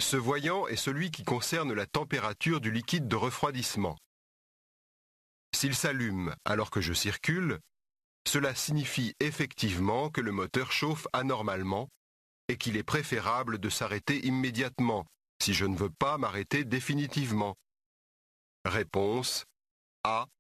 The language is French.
Ce voyant est celui qui concerne la température du liquide de refroidissement. S'il s'allume alors que je circule, cela signifie effectivement que le moteur chauffe anormalement et qu'il est préférable de s'arrêter immédiatement si je ne veux pas m'arrêter définitivement. Réponse A.